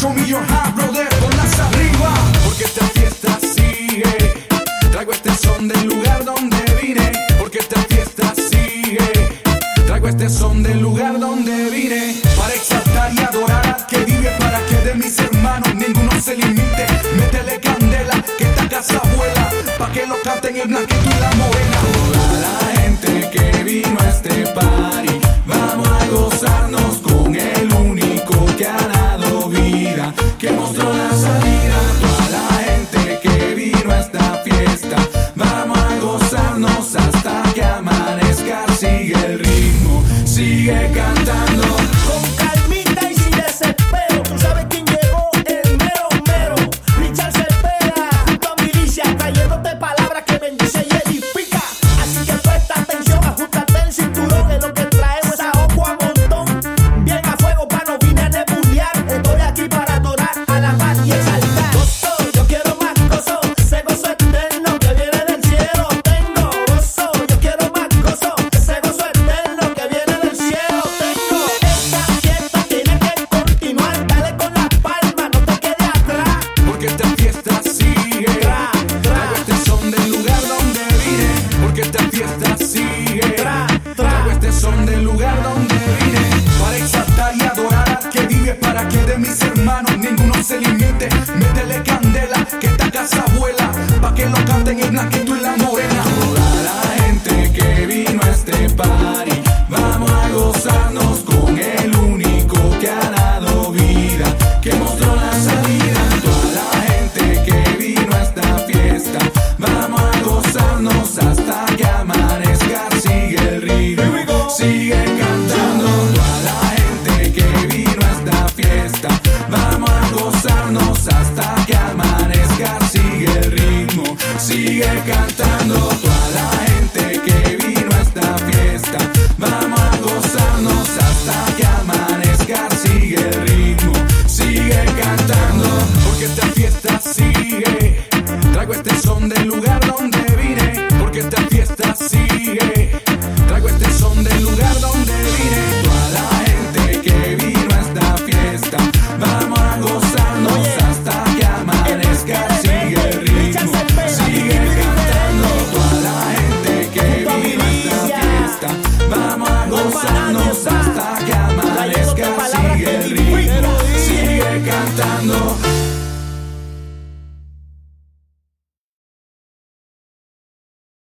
show me your heart, brother, ponlas arriba. Porque esta fiesta sigue. Traigo este son del lugar donde vine. Porque esta fiesta sigue. Traigo este son del lugar donde vine. Para exaltar y adorar al que vive. Para que de mis hermanos ninguno se limite. Métele candela, que esta casa vuela. Pa' que lo canten el blanquito y la morena. Toda la gente que vino a este party, vamos a gozarnos con el único que ha dado vida, que mostró la salida. Toda la gente que vino a esta fiesta, vamos a gozarnos hasta que amanezca. Sigue el ritmo, sigue cantando. Con calmita y sin desespero. Tú sabes quién llegó, el mero mero. Richard Cepeda, tu milicia, trayéndote palabras que bendice y edifica. Así que presta atención, ajustate el cinturón. De lo que traemos es a ojo a montón. Bien a fuego, no vine a nebulear. Estoy aquí para adorar, alabar y exaltar. Gozo, yo quiero más gozo. Ese gozo eterno que viene del cielo. Tengo gozo, yo quiero más gozo. Ese gozo eterno que viene del cielo. Tengo esta fiesta, tiene que continuar. Dale con las palmas, no te quedes atrás. Porque esta fiesta sigue. Traigo este son del lugar donde vine. Porque esta fiesta sigue. Traigo este son del lugar donde vine. Para exaltar y adorar al que vive. Para que de mis hermanos ninguno se limite. Métele candela, que esta casa vuela. Pa' que lo canten el blanquito y la morena. Toda la gente que vino a este party,